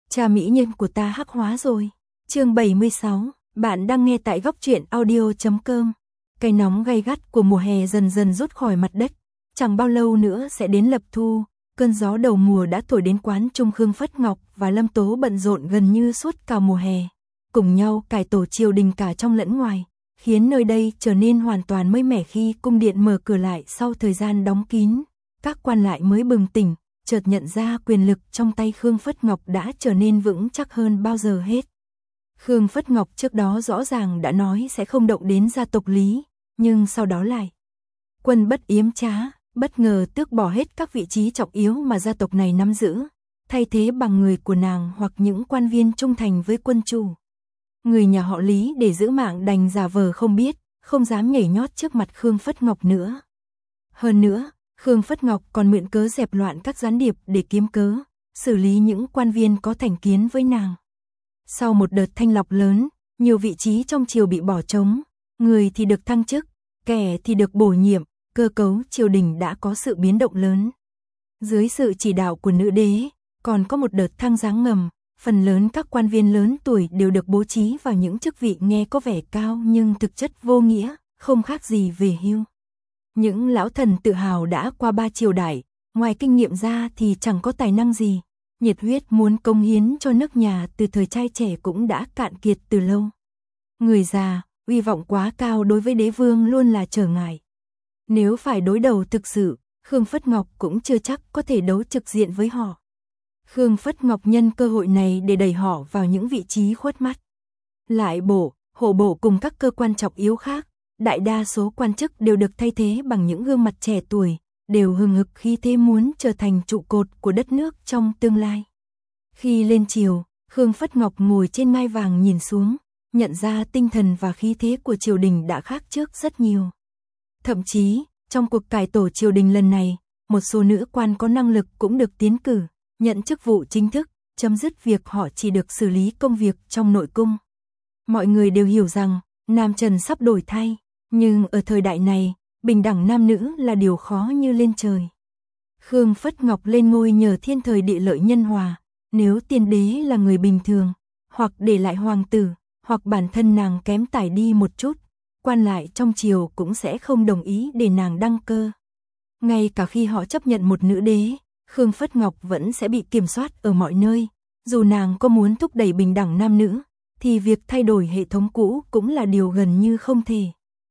Cha mỹ nhân của ta hắc hóa rồi. Chương 76, bạn đang nghe tại góc truyện audio.com. Cái nóng gay gắt của mùa hè dần dần rút khỏi mặt đất, chẳng bao lâu nữa sẽ đến lập thu, cơn gió đầu mùa đã thổi đến quán Trung Khương Phất Ngọc và Lâm Tố bận rộn gần như suốt cả mùa hè, cùng nhau cải tổ triều đình cả trong lẫn ngoài, khiến nơi đây trở nên hoàn toàn mới mẻ. Khi cung điện mở cửa lại sau thời gian đóng kín, các quan lại mới bừng tỉnh, chợt nhận ra quyền lực trong tay Khương Phất Ngọc đã trở nên vững chắc hơn bao giờ hết. Khương Phất Ngọc trước đó rõ ràng đã nói sẽ không động đến gia tộc Lý, nhưng sau đó lại quân bất yếm trá, bất ngờ tước bỏ hết các vị trí trọng yếu mà gia tộc này nắm giữ, thay thế bằng người của nàng hoặc những quan viên trung thành với quân chủ. Người nhà họ Lý để giữ mạng đành giả vờ không biết, không dám nhảy nhót trước mặt Khương Phất Ngọc nữa. Hơn nữa, Khương Phất Ngọc còn mượn cớ dẹp loạn các gián điệp để kiếm cớ, xử lý những quan viên có thành kiến với nàng. Sau một đợt thanh lọc lớn, nhiều vị trí trong triều bị bỏ trống, người thì được thăng chức, kẻ thì được bổ nhiệm, cơ cấu triều đình đã có sự biến động lớn. Dưới sự chỉ đạo của nữ đế, còn có một đợt thăng giáng ngầm, phần lớn các quan viên lớn tuổi đều được bố trí vào những chức vị nghe có vẻ cao nhưng thực chất vô nghĩa, không khác gì về hưu. Những lão thần tự hào đã qua 3 triều đại, ngoài kinh nghiệm ra thì chẳng có tài năng gì, nhiệt huyết muốn cống hiến cho nước nhà từ thời trai trẻ cũng đã cạn kiệt từ lâu. Người già, uy vọng quá cao đối với đế vương luôn là trở ngại. Nếu phải đối đầu thực sự, Khương Phất Ngọc cũng chưa chắc có thể đấu trực diện với họ. Khương Phất Ngọc nhân cơ hội này để đẩy họ vào những vị trí khuất mắt. Lại bộ, hộ bộ cùng các cơ quan trọng yếu khác, đại đa số quan chức đều được thay thế bằng những gương mặt trẻ tuổi, đều hừng hực khí thế muốn trở thành trụ cột của đất nước trong tương lai. Khi lên triều, Khương Phất Ngọc ngồi trên ngai vàng nhìn xuống, nhận ra tinh thần và khí thế của triều đình đã khác trước rất nhiều. Thậm chí, trong cuộc cải tổ triều đình lần này, một số nữ quan có năng lực cũng được tiến cử, nhận chức vụ chính thức, chấm dứt việc họ chỉ được xử lý công việc trong nội cung. Mọi người đều hiểu rằng, Nam Trần sắp đổi thay, nhưng ở thời đại này, bình đẳng nam nữ là điều khó như lên trời. Khương Phất Ngọc lên ngôi nhờ thiên thời địa lợi nhân hòa, nếu tiên đế là người bình thường, hoặc để lại hoàng tử, hoặc bản thân nàng kém tài đi một chút, quan lại trong triều cũng sẽ không đồng ý để nàng đăng cơ. Ngay cả khi họ chấp nhận một nữ đế, Khương Phất Ngọc vẫn sẽ bị kiểm soát ở mọi nơi, dù nàng có muốn thúc đẩy bình đẳng nam nữ, thì việc thay đổi hệ thống cũ cũng là điều gần như không thể.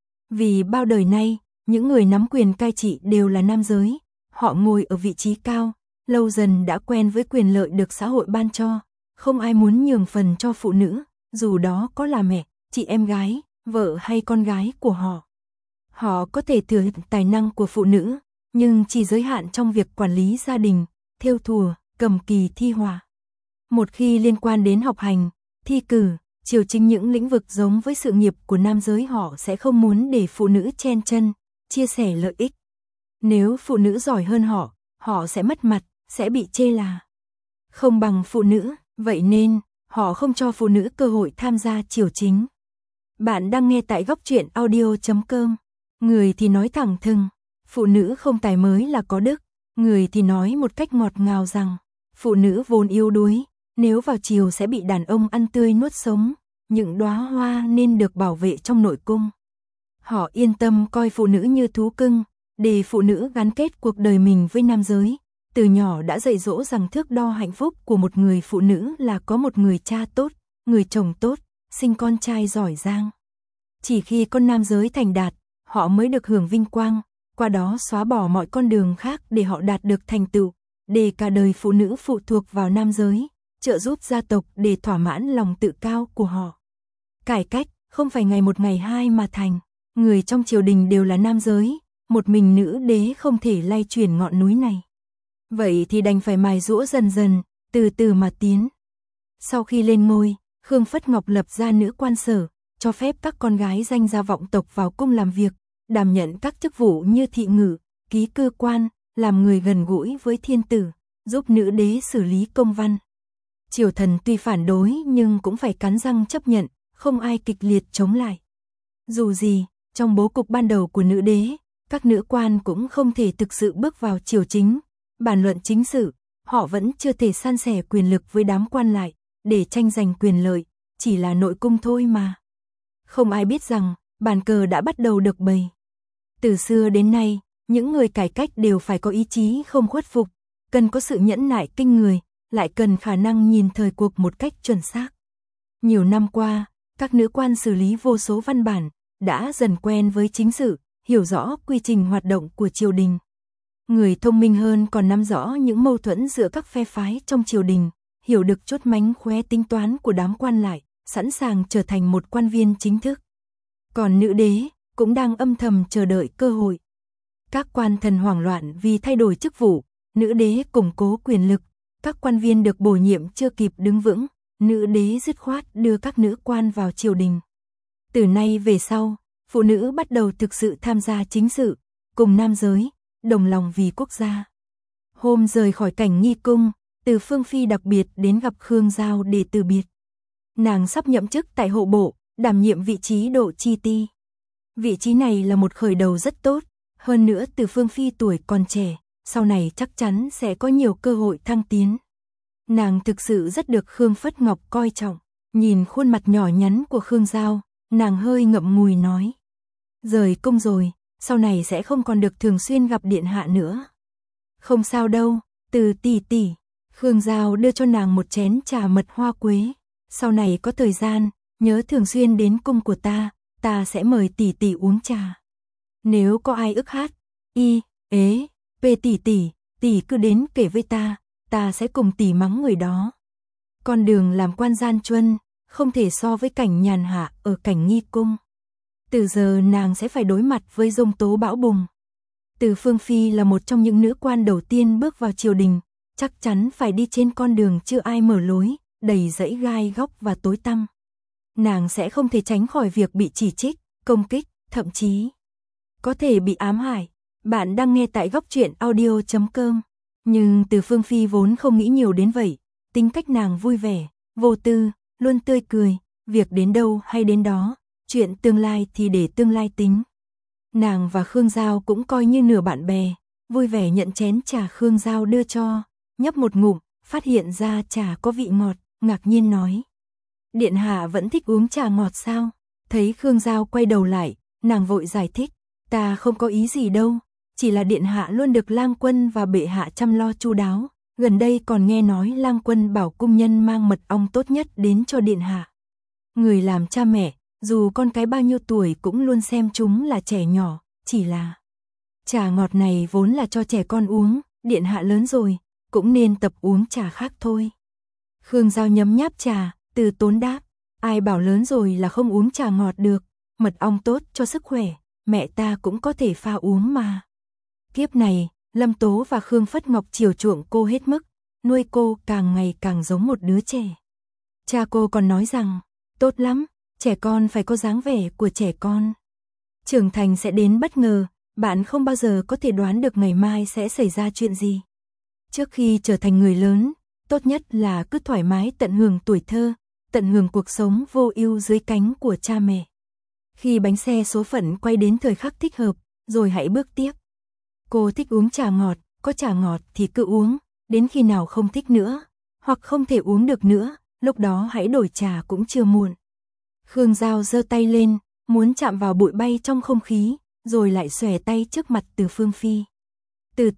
Vì bao đời nay, những người nắm quyền cai trị đều là nam giới, họ ngồi ở vị trí cao, lâu dần đã quen với quyền lợi được xã hội ban cho, không ai muốn nhường phần cho phụ nữ, dù đó có là mẹ, chị em gái, vợ hay con gái của họ. Họ có thể thừa hưởng tài năng của phụ nữ, nhưng chỉ giới hạn trong việc quản lý gia đình, thêu thùa, cầm kỳ thi họa. Một khi liên quan đến học hành, thi cử, triều chính những lĩnh vực giống với sự nghiệp của nam giới, họ sẽ không muốn để phụ nữ chen chân, chia sẻ lợi ích. Nếu phụ nữ giỏi hơn họ, họ sẽ mất mặt, sẽ bị chê là không bằng phụ nữ, vậy nên họ không cho phụ nữ cơ hội tham gia triều chính. Bạn đang nghe tại góc truyện audio.com. Người thì nói thẳng thừng, phụ nữ không tài mới là có đức, người thì nói một cách ngọt ngào rằng phụ nữ vốn yếu đuối, nếu vào triều sẽ bị đàn ông ăn tươi nuốt sống, những đóa hoa nên được bảo vệ trong nội cung. Họ yên tâm coi phụ nữ như thú cưng, để phụ nữ gắn kết cuộc đời mình với nam giới. Từ nhỏ đã dạy dỗ rằng thước đo hạnh phúc của một người phụ nữ là có một người cha tốt, người chồng tốt, sinh con trai giỏi giang. Chỉ khi con nam giới thành đạt, họ mới được hưởng vinh quang, qua đó xóa bỏ mọi con đường khác để họ đạt được thành tựu, để cả đời phụ nữ phụ thuộc vào nam giới, trợ giúp gia tộc để thỏa mãn lòng tự cao của họ. Cải cách không phải ngày một ngày hai mà thành, người trong triều đình đều là nam giới, một mình nữ đế không thể lay chuyển ngọn núi này. Vậy thì đành phải mài giũa dần dần, từ từ mà tiến. Sau khi lên ngôi, Khương Phất Ngọc lập ra nữ quan sở, cho phép các con gái danh gia vọng tộc vào cung làm việc, đảm nhận các chức vụ như thị ngự, ký cư quan, làm người gần gũi với thiên tử, giúp nữ đế xử lý công văn. Triều thần tuy phản đối nhưng cũng phải cắn răng chấp nhận, không ai kịch liệt chống lại. Dù gì, trong bố cục ban đầu của nữ đế, các nữ quan cũng không thể thực sự bước vào triều chính, bàn luận chính sự, họ vẫn chưa thể san sẻ quyền lực với đám quan lại, để tranh giành quyền lợi, chỉ là nội cung thôi mà. Không ai biết rằng, bàn cờ đã bắt đầu được bày. Từ xưa đến nay, những người cải cách đều phải có ý chí không khuất phục, cần có sự nhẫn nại kinh người, lại cần khả năng nhìn thời cuộc một cách chuẩn xác. Nhiều năm qua, các nữ quan xử lý vô số văn bản, đã dần quen với chính sự, hiểu rõ quy trình hoạt động của triều đình. Người thông minh hơn còn nắm rõ những mâu thuẫn giữa các phe phái trong triều đình, hiểu được chốt mánh khóe tính toán của đám quan lại, sẵn sàng trở thành một quan viên chính thức. Còn nữ đế cũng đang âm thầm chờ đợi cơ hội. Các quan thần hoảng loạn vì thay đổi chức vụ, nữ đế củng cố quyền lực, các quan viên được bổ nhiệm chưa kịp đứng vững, nữ đế dứt khoát đưa các nữ quan vào triều đình. Từ nay về sau, phụ nữ bắt đầu thực sự tham gia chính sự, cùng nam giới, đồng lòng vì quốc gia. Hôm rời khỏi cảnh nghi cung, Từ Phương Phi đặc biệt đến gặp Khương Giao để từ biệt. Nàng sắp nhậm chức tại hộ bộ, đảm nhiệm vị trí Độ Chi Ti. Vị trí này là một khởi đầu rất tốt, hơn nữa Từ Phương Phi tuổi còn trẻ, sau này chắc chắn sẽ có nhiều cơ hội thăng tiến. Nàng thực sự rất được Khương Phất Ngọc coi trọng, nhìn khuôn mặt nhỏ nhắn của Khương Giao, nàng hơi ngậm ngùi nói. Rời cung rồi, sau này sẽ không còn được thường xuyên gặp điện hạ nữa. Không sao đâu, Từ tỷ tỷ. Khương Giao đưa cho nàng một chén trà mật hoa quế. Sau này có thời gian, nhớ thường xuyên đến cung của ta sẽ mời tỷ tỷ uống trà. Nếu có ai ức hát, tỷ cứ đến kể với ta sẽ cùng tỷ mắng người đó. Con đường làm quan gian truân, không thể so với cảnh nhàn hạ ở cảnh nghi cung. Từ giờ nàng sẽ phải đối mặt với giông tố bão bùng. Từ Phương Phi là một trong những nữ quan đầu tiên bước vào triều đình, chắc chắn phải đi trên con đường chưa ai mở lối, đầy dãy gai góc và tối tăm. Nàng sẽ không thể tránh khỏi việc bị chỉ trích, công kích, thậm chí có thể bị ám hại. Bạn đang nghe tại Góc Truyện Audio.com. Nhưng Từ Phương Phi vốn không nghĩ nhiều đến vậy, tính cách nàng vui vẻ, vô tư, luôn tươi cười, việc đến đâu hay đến đó, chuyện tương lai thì để tương lai tính. Nàng và Khương Giao cũng coi như nửa bạn bè, vui vẻ nhận chén trà Khương Giao đưa cho, nhấp một ngụm, phát hiện ra trà có vị ngọt, ngạc nhiên nói. Điện hạ vẫn thích uống trà ngọt sao? Thấy Khương Giao quay đầu lại, nàng vội giải thích, ta không có ý gì đâu, chỉ là điện hạ luôn được lang quân và bệ hạ chăm lo chu đáo, gần đây còn nghe nói lang quân bảo cung nhân mang mật ong tốt nhất đến cho điện hạ. Người làm cha mẹ, dù con cái bao nhiêu tuổi cũng luôn xem chúng là trẻ nhỏ, chỉ là trà ngọt này vốn là cho trẻ con uống, điện hạ lớn rồi, cũng nên tập uống trà khác thôi. Khương Giao nhấm nháp trà, từ tốn đáp, ai bảo lớn rồi là không uống trà ngọt được, mật ong tốt cho sức khỏe, mẹ ta cũng có thể pha uống mà. Kiếp này, Lâm Tố và Khương Phất Ngọc chiều chuộng cô hết mức, nuôi cô càng ngày càng giống một đứa trẻ. Cha cô còn nói rằng, tốt lắm, trẻ con phải có dáng vẻ của trẻ con. Trưởng thành sẽ đến bất ngờ, bạn không bao giờ có thể đoán được ngày mai sẽ xảy ra chuyện gì. Trước khi trở thành người lớn, tốt nhất là cứ thoải mái tận hưởng tuổi thơ, tận hưởng cuộc sống vô ưu dưới cánh của cha mẹ. Khi bánh xe số phận quay đến thời khắc thích hợp, rồi hãy bước tiếp. Cô thích uống trà ngọt, có trà ngọt thì cứ uống, đến khi nào không thích nữa, hoặc không thể uống được nữa, lúc đó hãy đổi trà cũng chưa muộn. Khương Giao giơ tay lên, muốn chạm vào bụi bay trong không khí, rồi lại xòe tay trước mặt Từ Phương Phi. Từ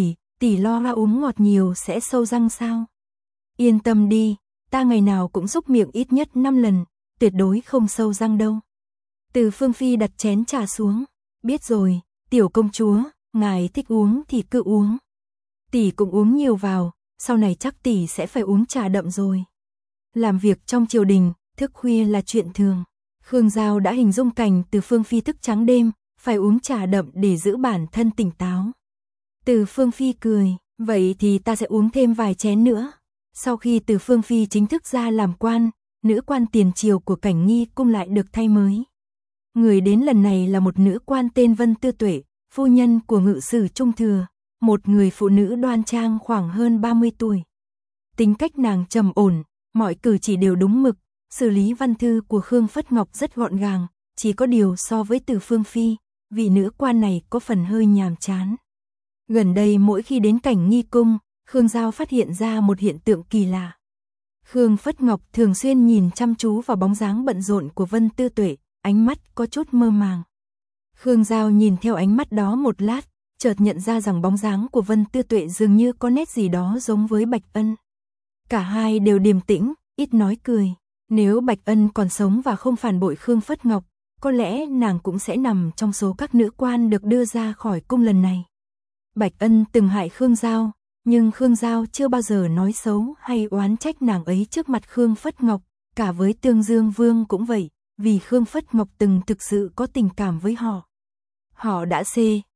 tỷ lo ra uống ngọt nhiều sẽ sâu răng sao? Yên tâm đi, ta ngày nào cũng xúc miệng ít nhất 5 lần, tuyệt đối không sâu răng đâu. Từ Phương Phi đặt chén trà xuống, biết rồi, tiểu công chúa, ngài thích uống thì cứ uống. Tỷ cũng uống nhiều vào, sau này chắc tỷ sẽ phải uống trà đậm rồi. Làm việc trong triều đình, thức khuya là chuyện thường. Khương Giao đã hình dung cảnh Từ Phương Phi thức trắng đêm, phải uống trà đậm để giữ bản thân tỉnh táo. Từ Phương Phi cười, vậy thì ta sẽ uống thêm vài chén nữa. Sau khi Từ Phương Phi chính thức ra làm quan, nữ quan tiền triều của cảnh nghi cung lại được thay mới. Người đến lần này là một nữ quan tên Vân Tư Tuệ, phu nhân của ngự sử Trung Thừa, một người phụ nữ đoan trang khoảng hơn 30 tuổi. Tính cách nàng trầm ổn, mọi cử chỉ đều đúng mực, xử lý văn thư của Khương Phất Ngọc rất gọn gàng, chỉ có điều so với Từ Phương Phi, vị nữ quan này có phần hơi nhàm chán. Gần đây mỗi khi đến cảnh nghi cung, Khương Giao phát hiện ra một hiện tượng kỳ lạ. Khương Phất Ngọc thường xuyên nhìn chăm chú vào bóng dáng bận rộn của Vân Tư Tuệ, ánh mắt có chút mơ màng. Khương Giao nhìn theo ánh mắt đó một lát, chợt nhận ra rằng bóng dáng của Vân Tư Tuệ dường như có nét gì đó giống với Bạch Ân. Cả hai đều điềm tĩnh, ít nói cười. Nếu Bạch Ân còn sống và không phản bội Khương Phất Ngọc, có lẽ nàng cũng sẽ nằm trong số các nữ quan được đưa ra khỏi cung lần này. Bạch Ân từng hại Khương Giao, nhưng Khương Giao chưa bao giờ nói xấu hay oán trách nàng ấy trước mặt Khương Phất Ngọc, cả với Tương Dương Vương cũng vậy, vì Khương Phất Ngọc từng thực sự có tình cảm với họ. Họ đã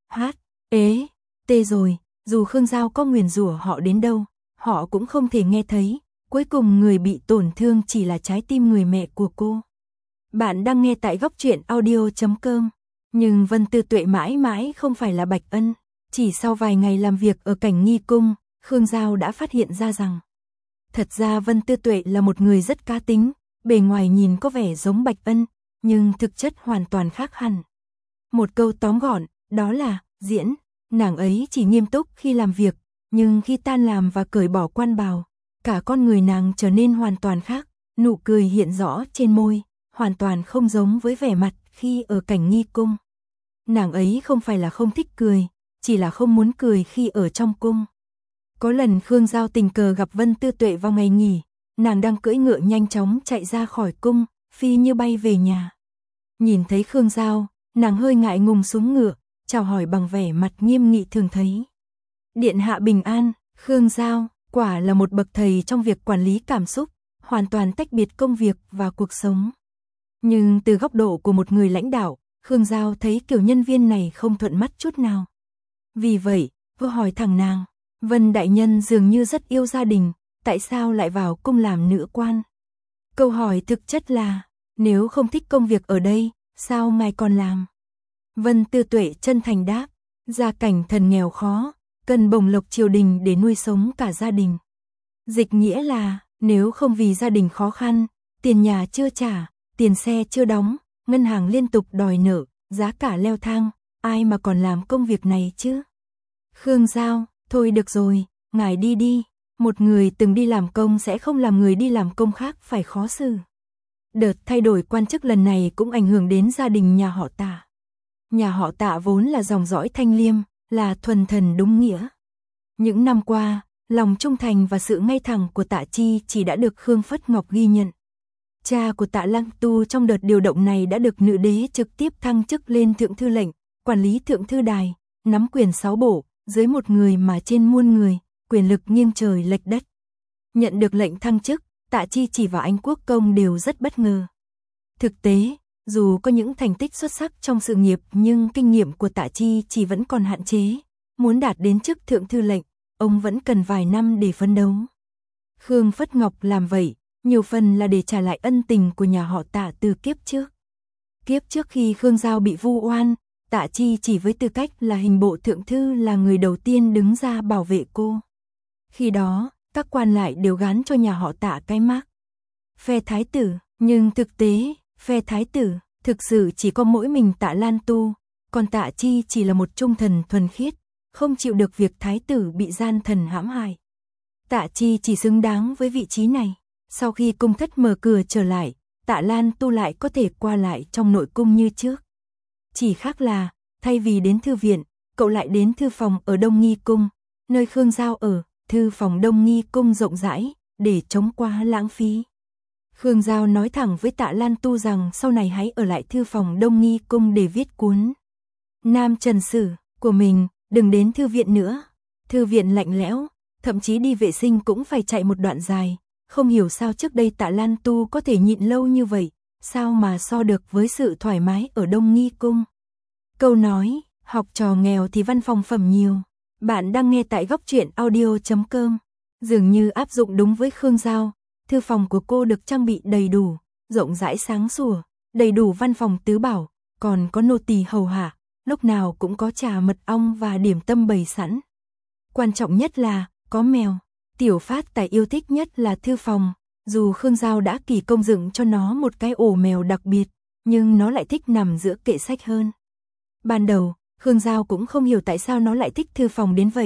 tê rồi, dù Khương Giao có nguyền rủa họ đến đâu, họ cũng không thể nghe thấy, cuối cùng người bị tổn thương chỉ là trái tim người mẹ của cô. Bạn đang nghe tại góc truyện audio.com, nhưng Vân Tư Tuệ mãi mãi không phải là Bạch Ân. Chỉ sau vài ngày làm việc ở Cảnh Nghi Cung, Khương Giao đã phát hiện ra rằng thật ra Vân Tư Tuệ là một người rất cá tính, bề ngoài nhìn có vẻ giống Bạch Ân, nhưng thực chất hoàn toàn khác hẳn. Một câu tóm gọn, đó là diễn, nàng ấy chỉ nghiêm túc khi làm việc, nhưng khi tan làm và cởi bỏ quan bào, cả con người nàng trở nên hoàn toàn khác, nụ cười hiện rõ trên môi, hoàn toàn không giống với vẻ mặt khi ở Cảnh Nghi Cung. Nàng ấy không phải là không thích cười, chỉ là không muốn cười khi ở trong cung. Có lần Khương Giao tình cờ gặp Vân Tư Tuệ vào ngày nghỉ, nàng đang cưỡi ngựa nhanh chóng chạy ra khỏi cung, phi như bay về nhà. Nhìn thấy Khương Giao, nàng hơi ngại ngùng xuống ngựa, chào hỏi bằng vẻ mặt nghiêm nghị thường thấy. Điện hạ bình an. Khương Giao quả là một bậc thầy trong việc quản lý cảm xúc, hoàn toàn tách biệt công việc và cuộc sống. Nhưng từ góc độ của một người lãnh đạo, Khương Giao thấy kiểu nhân viên này không thuận mắt chút nào. Vì vậy, cô hỏi thẳng nàng, Vân đại nhân dường như rất yêu gia đình, tại sao lại vào cung làm nữ quan? Câu hỏi thực chất là, nếu không thích công việc ở đây, sao ngài còn làm? Vân Tư Tuệ chân thành đáp, gia cảnh thần nghèo khó, cần bổng lộc triều đình để nuôi sống cả gia đình. Dịch nghĩa là, nếu không vì gia đình khó khăn, tiền nhà chưa trả, tiền xe chưa đóng, ngân hàng liên tục đòi nợ, giá cả leo thang, ai mà còn làm công việc này chứ? Khương Giao, thôi được rồi, ngài đi đi, một người từng đi làm công sẽ không làm người đi làm công khác phải khó xử. Đợt thay đổi quan chức lần này cũng ảnh hưởng đến gia đình nhà họ Tạ. Nhà họ Tạ vốn là dòng dõi thanh liêm, là thuần thần đúng nghĩa. Những năm qua, lòng trung thành và sự ngay thẳng của Tạ Chi chỉ đã được Khương Phất Ngọc ghi nhận. Cha của Tạ Lăng Tu trong đợt điều động này đã được nữ đế trực tiếp thăng chức lên thượng thư lệnh, quản lý thượng thư đài, nắm quyền 6 bộ, dưới một người mà trên muôn người, quyền lực nghiêng trời lệch đất. Nhận được lệnh thăng chức, Tạ Chi chỉ và Anh Quốc Công đều rất bất ngờ. Thực tế, dù có những thành tích xuất sắc trong sự nghiệp nhưng kinh nghiệm của Tạ Chi chỉ vẫn còn hạn chế. Muốn đạt đến chức thượng thư lệnh, ông vẫn cần vài năm để phấn đấu. Khương Phất Ngọc làm vậy, nhiều phần là để trả lại ân tình của nhà họ Tạ từ kiếp trước. Kiếp trước khi Khương Giao bị vu oan, Tạ Chi chỉ với tư cách là hình bộ thượng thư là người đầu tiên đứng ra bảo vệ cô. Khi đó, các quan lại đều gán cho nhà họ Tạ cái mác phe thái tử, nhưng thực tế, phe thái tử thực sự chỉ có mỗi mình Tạ Lan Tu, còn Tạ Chi chỉ là một trung thần thuần khiết, không chịu được việc thái tử bị gian thần hãm hại. Tạ Chi chỉ xứng đáng với vị trí này. Sau khi cung thất mở cửa trở lại, Tạ Lan Tu lại có thể qua lại trong nội cung như trước. Chỉ khác là, thay vì đến thư viện, cậu lại đến thư phòng ở Đông Nghi Cung, nơi Khương Giao ở. Thư phòng Đông Nghi Cung rộng rãi, để chống qua lãng phí. Khương Giao nói thẳng với Tạ Lan Tu rằng sau này hãy ở lại thư phòng Đông Nghi Cung để viết cuốn Nam Trần Sử của mình, đừng đến thư viện nữa. Thư viện lạnh lẽo, thậm chí đi vệ sinh cũng phải chạy một đoạn dài. Không hiểu sao trước đây Tạ Lan Tu có thể nhịn lâu như vậy, sao mà so được với sự thoải mái ở Đông Nghi Cung. Câu nói, học trò nghèo thì văn phòng phẩm nhiều. Bạn đang nghe tại góc truyện audio.com. Dường như áp dụng đúng với Khương Giao, thư phòng của cô được trang bị đầy đủ, rộng rãi sáng sủa, đầy đủ văn phòng tứ bảo, còn có nô tỳ hầu hạ, lúc nào cũng có trà mật ong và điểm tâm bày sẵn. Quan trọng nhất là, có mèo. Tiểu Phát Tài yêu thích nhất là thư phòng, dù Khương Giao đã kỳ công dựng cho nó một cái ổ mèo đặc biệt, nhưng nó lại thích nằm giữa kệ sách hơn. Ban đầu, Khương Giao cũng không hiểu tại sao nó lại thích thư phòng đến vậy,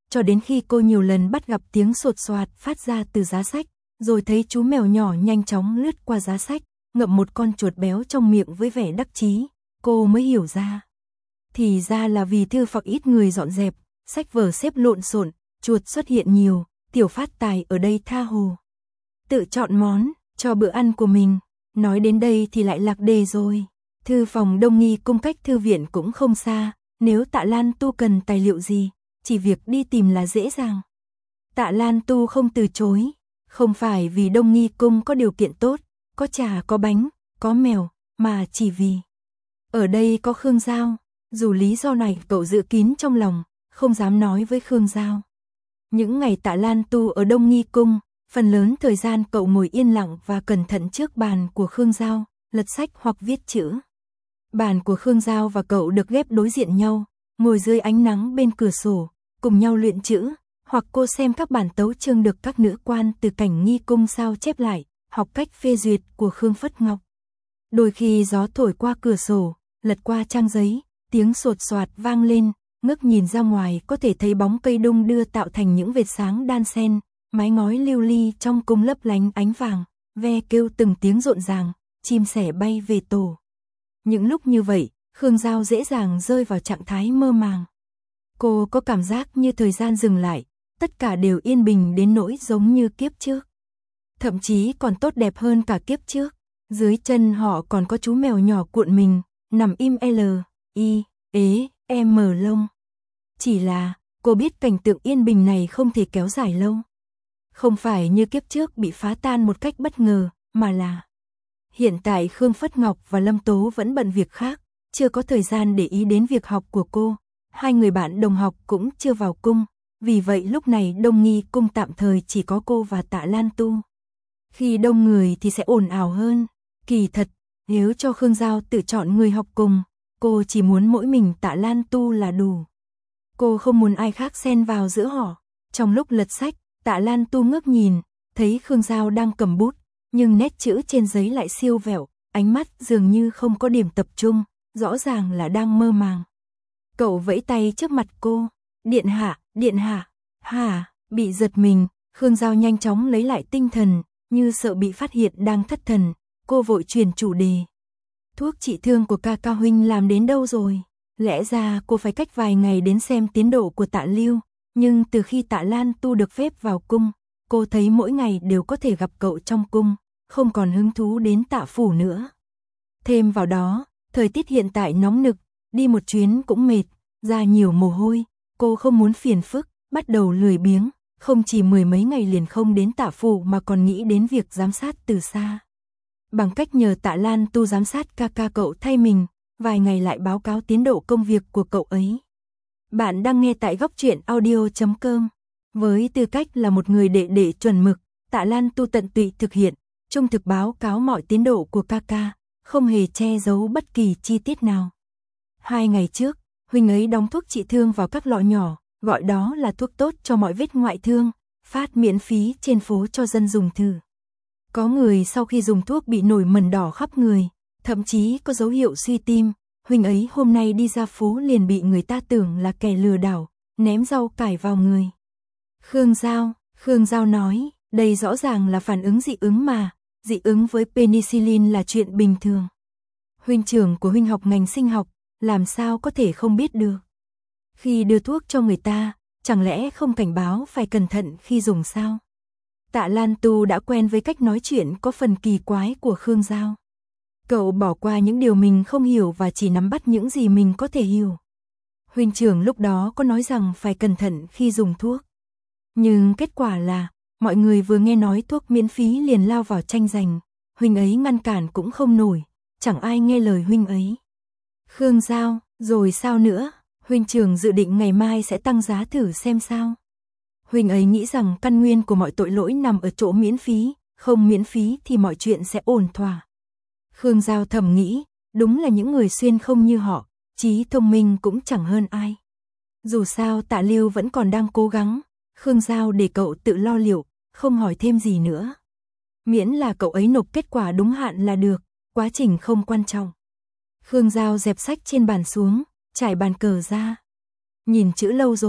cho đến khi cô nhiều lần bắt gặp tiếng sột soạt phát ra từ giá sách, rồi thấy chú mèo nhỏ nhanh chóng lướt qua giá sách, ngậm một con chuột béo trong miệng với vẻ đắc chí, cô mới hiểu ra. Thì ra là vì thư phòng ít người dọn dẹp, sách vở xếp lộn xộn, chuột xuất hiện nhiều, Tiểu Phát Tài ở đây tha hồ. Tự chọn món, cho bữa ăn của mình, nói đến đây thì lại lạc đề rồi. Thư phòng Đông Nghi Cung cách thư viện cũng không xa, nếu Tạ Lan Tu cần tài liệu gì, chỉ việc đi tìm là dễ dàng. Tạ Lan Tu không từ chối, không phải vì Đông Nghi Cung có điều kiện tốt, có trà có bánh, có mèo, mà chỉ vì ở đây có Khương Giao. Dù lý do này cậu giữ kín trong lòng, không dám nói với Khương Giao. Những ngày Tạ Lan Tu ở Đông Nghi Cung, phần lớn thời gian cậu ngồi yên lặng và cẩn thận trước bàn của Khương Giao, lật sách hoặc viết chữ. Bàn của Khương Giao và cậu được ghép đối diện nhau, ngồi dưới ánh nắng bên cửa sổ, cùng nhau luyện chữ, hoặc cô xem các bản tấu chương được các nữ quan từ Cảnh Nghi Cung sao chép lại, học cách phê duyệt của Khương Phất Ngọc. Đôi khi gió thổi qua cửa sổ, lật qua trang giấy, tiếng sột soạt vang lên, ngước nhìn ra ngoài có thể thấy bóng cây đung đưa tạo thành những vệt sáng đan xen, mái ngói lưu ly trong cung lấp lánh ánh vàng, ve kêu từng tiếng rộn ràng, chim sẻ bay về tổ. Những lúc như vậy, Khương Giao dễ dàng rơi vào trạng thái mơ màng. Cô có cảm giác như thời gian dừng lại, tất cả đều yên bình đến nỗi giống như kiếp trước. Thậm chí còn tốt đẹp hơn cả kiếp trước. Dưới chân họ còn có chú mèo nhỏ cuộn mình, nằm im M lông. Chỉ là, cô biết cảnh tượng yên bình này không thể kéo dài lâu. Không phải như kiếp trước bị phá tan một cách bất ngờ, mà là hiện tại Khương Phất Ngọc và Lâm Tố vẫn bận việc khác, chưa có thời gian để ý đến việc học của cô. Hai người bạn đồng học cũng chưa vào cung, vì vậy lúc này Đông Nghi Cung tạm thời chỉ có cô và Tạ Lan Tu. Khi đông người thì sẽ ồn ào hơn. Kỳ thật, nếu cho Khương Giao tự chọn người học cùng, cô chỉ muốn mỗi mình Tạ Lan Tu là đủ. Cô không muốn ai khác xen vào giữa họ. Trong lúc lật sách, Tạ Lan Tu ngước nhìn, thấy Khương Giao đang cầm bút, nhưng nét chữ trên giấy lại siêu vẹo, ánh mắt dường như không có điểm tập trung, rõ ràng là đang mơ màng. Cậu vẫy tay trước mặt cô, điện hạ, hả, bị giật mình, Khương Giao nhanh chóng lấy lại tinh thần, như sợ bị phát hiện đang thất thần, cô vội chuyển chủ đề. Thuốc trị thương của ca huynh làm đến đâu rồi? Lẽ ra cô phải cách vài ngày đến xem tiến độ của Tạ Lưu, nhưng từ khi Tạ Lan Tu được phép vào cung, cô thấy mỗi ngày đều có thể gặp cậu trong cung, không còn hứng thú đến Tạ phủ nữa. Thêm vào đó, thời tiết hiện tại nóng nực, đi một chuyến cũng mệt, ra nhiều mồ hôi, cô không muốn phiền phức, bắt đầu lười biếng, không chỉ mười mấy ngày liền không đến Tạ phủ mà còn nghĩ đến việc giám sát từ xa. Bằng cách nhờ Tạ Lan Tu giám sát ca cậu thay mình, vài ngày lại báo cáo tiến độ công việc của cậu ấy. Bạn đang nghe tại Góc Truyện Audio.com. Với tư cách là một người đệ đệ chuẩn mực, Tạ Lan Tu tận tụy thực hiện, trung thực báo cáo mọi tiến độ của ca, không hề che giấu bất kỳ chi tiết nào. 2 ngày trước, huynh ấy đóng thuốc trị thương vào các lọ nhỏ, gọi đó là thuốc tốt cho mọi vết ngoại thương, phát miễn phí trên phố cho dân dùng thử. Có người sau khi dùng thuốc bị nổi mẩn đỏ khắp người, thậm chí có dấu hiệu suy tim, huynh ấy hôm nay đi ra phố liền bị người ta tưởng là kẻ lừa đảo, ném rau cải vào người. Khương Giao nói, đây rõ ràng là phản ứng dị ứng mà, dị ứng với penicillin là chuyện bình thường. Huynh trưởng của huynh học ngành sinh học, làm sao có thể không biết được. Khi đưa thuốc cho người ta, chẳng lẽ không cảnh báo phải cẩn thận khi dùng sao? Tạ Lan Tu đã quen với cách nói chuyện có phần kỳ quái của Khương Giao. Cậu bỏ qua những điều mình không hiểu và chỉ nắm bắt những gì mình có thể hiểu. Huynh trưởng lúc đó có nói rằng phải cẩn thận khi dùng thuốc. Nhưng kết quả là, mọi người vừa nghe nói thuốc miễn phí liền lao vào tranh giành. Huynh ấy ngăn cản cũng không nổi, chẳng ai nghe lời huynh ấy. Khương Giao, rồi sao nữa? Huynh trưởng dự định ngày mai sẽ tăng giá thử xem sao. Huynh ấy nghĩ rằng căn nguyên của mọi tội lỗi nằm ở chỗ miễn phí, không miễn phí thì mọi chuyện sẽ ổn thỏa. Khương Giao thầm nghĩ, đúng là những người xuyên không như họ, trí thông minh cũng chẳng hơn ai. Dù sao Tạ Lưu vẫn còn đang cố gắng, Khương Giao để cậu tự lo liệu, không hỏi thêm gì nữa. Miễn là cậu ấy nộp kết quả đúng hạn là được, quá trình không quan trọng. Khương Giao dẹp sách trên bàn xuống, trải bàn cờ ra. Nhìn chữ lâu rồi,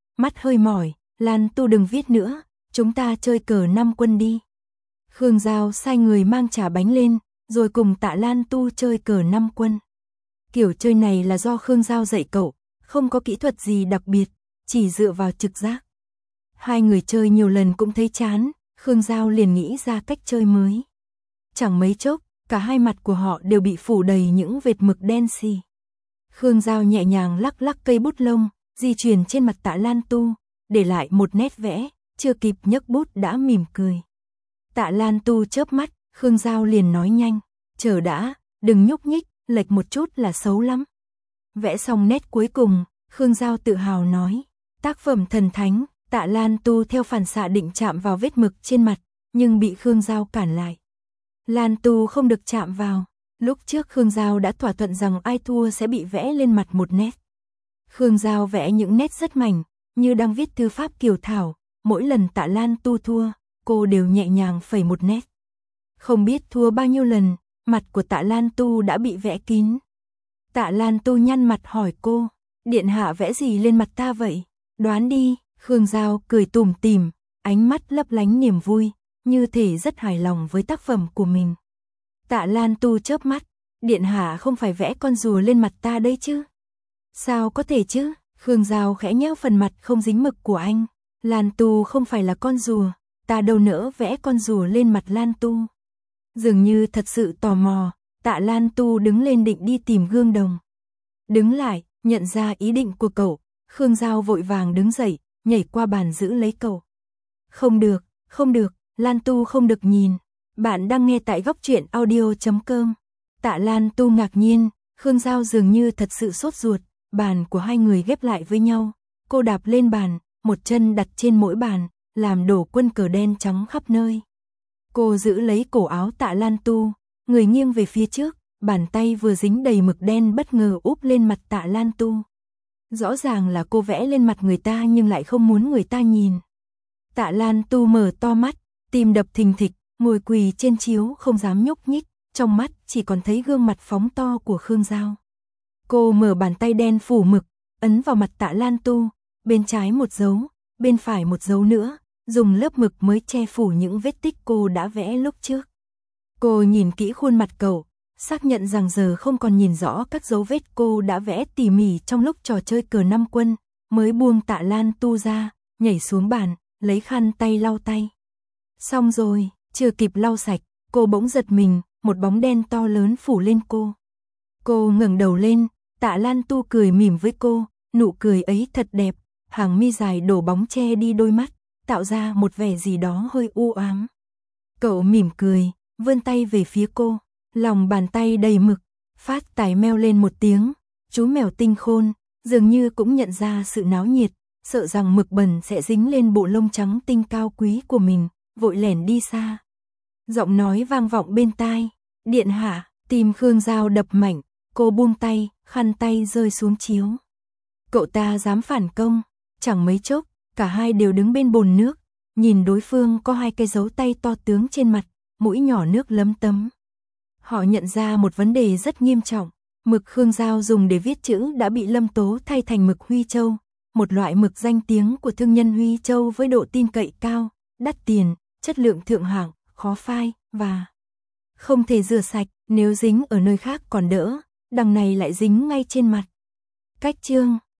mắt hơi mỏi, Lan Tu đừng viết nữa, chúng ta chơi cờ 5 quân đi. Khương Giao sai người mang trà bánh lên, rồi cùng Tạ Lan Tu chơi cờ 5 quân. Kiểu chơi này là do Khương Giao dạy cậu, không có kỹ thuật gì đặc biệt, chỉ dựa vào trực giác. Hai người chơi nhiều lần cũng thấy chán, Khương Giao liền nghĩ ra cách chơi mới. Chẳng mấy chốc, cả hai mặt của họ đều bị phủ đầy những vệt mực đen xì. Khương Giao nhẹ nhàng lắc lắc cây bút lông, di chuyển trên mặt Tạ Lan Tu, để lại một nét vẽ, chưa kịp nhấc bút đã mỉm cười. Tạ Lan Tu chớp mắt, Khương Giao liền nói nhanh, chờ đã, đừng nhúc nhích, lệch một chút là xấu lắm. Vẽ xong nét cuối cùng, Khương Giao tự hào nói, tác phẩm thần thánh. Tạ Lan Tu theo phản xạ định chạm vào vết mực trên mặt, nhưng bị Khương Giao cản lại. Lan Tu không được chạm vào, lúc trước Khương Giao đã thỏa thuận rằng ai thua sẽ bị vẽ lên mặt một nét. Khương Giao vẽ những nét rất mảnh, như đang viết thư pháp kiều thảo, mỗi lần Tạ Lan Tu thua, cô đều nhẹ nhàng phẩy một nét. Không biết thua bao nhiêu lần, mặt của Tạ Lan Tu đã bị vẽ kín. Tạ Lan Tu nhăn mặt hỏi cô, điện hạ vẽ gì lên mặt ta vậy? Đoán đi. Khương Giao cười tủm tỉm, ánh mắt lấp lánh niềm vui, như thể rất hài lòng với tác phẩm của mình. Tạ Lan Tu chớp mắt, điện hạ không phải vẽ con rùa lên mặt ta đây chứ? Sao có thể chứ? Khương Giao khẽ nhéo phần mặt không dính mực của anh. Lan Tu không phải là con rùa, ta đâu nỡ vẽ con rùa lên mặt Lan Tu. Dường như thật sự tò mò, Tạ Lan Tu đứng lên định đi tìm gương đồng. Đứng lại, nhận ra ý định của cậu, Khương Giao vội vàng đứng dậy, nhảy qua bàn giữ lấy cậu. Không được, Lan Tu không được nhìn. Bạn đang nghe tại góc truyện audio.com. Tạ Lan Tu ngạc nhiên, Khương Giao dường như thật sự sốt ruột, bàn của hai người ghép lại với nhau. Cô đạp lên bàn, một chân đặt trên mỗi bàn, làm đổ quân cờ đen trắng khắp nơi. Cô giữ lấy cổ áo Tạ Lan Tu, người nghiêng về phía trước, bàn tay vừa dính đầy mực đen bất ngờ úp lên mặt Tạ Lan Tu. Rõ ràng là cô vẽ lên mặt người ta nhưng lại không muốn người ta nhìn. Tạ Lan Tu mở to mắt, tim đập thình thịch, ngồi quỳ trên chiếu không dám nhúc nhích, trong mắt chỉ còn thấy gương mặt phóng to của Khương Giao. Cô mở bàn tay đen phủ mực, ấn vào mặt Tạ Lan Tu, bên trái một dấu, bên phải một dấu nữa, dùng lớp mực mới che phủ những vết tích cô đã vẽ lúc trước. Cô nhìn kỹ khuôn mặt cậu, xác nhận rằng giờ không còn nhìn rõ các dấu vết cô đã vẽ tỉ mỉ trong lúc trò chơi cờ 5 quân, mới buông Tạ Lan Tu ra, nhảy xuống bàn, lấy khăn tay lau tay. Xong rồi, chưa kịp lau sạch, cô bỗng giật mình, một bóng đen to lớn phủ lên cô. Cô ngẩng đầu lên, Tạ Lan Tu cười mỉm với cô, nụ cười ấy thật đẹp, hàng mi dài đổ bóng che đi đôi mắt, tạo ra một vẻ gì đó hơi u ám. Cậu mỉm cười, vươn tay về phía cô. Lòng bàn tay đầy mực, Phát Tài meo lên một tiếng, chú mèo tinh khôn, dường như cũng nhận ra sự náo nhiệt, sợ rằng mực bẩn sẽ dính lên bộ lông trắng tinh cao quý của mình, vội lẻn đi xa. Giọng nói vang vọng bên tai, điện hạ, tim Khương Giao đập mạnh, cô buông tay, khăn tay rơi xuống chiếu. Cậu ta dám phản công, chẳng mấy chốc, cả hai đều đứng bên bồn nước, nhìn đối phương có hai cái dấu tay to tướng trên mặt, mũi nhỏ nước lấm tấm. Họ nhận ra một vấn đề rất nghiêm trọng, mực Khương Giao dùng để viết chữ đã bị Lâm Tố thay thành mực Huy Châu, một loại mực danh tiếng của thương nhân Huy Châu với độ tin cậy cao, đắt tiền, chất lượng thượng hạng, khó phai, và không thể rửa sạch, nếu dính ở nơi khác còn đỡ, đằng này lại dính ngay trên mặt. Cách chương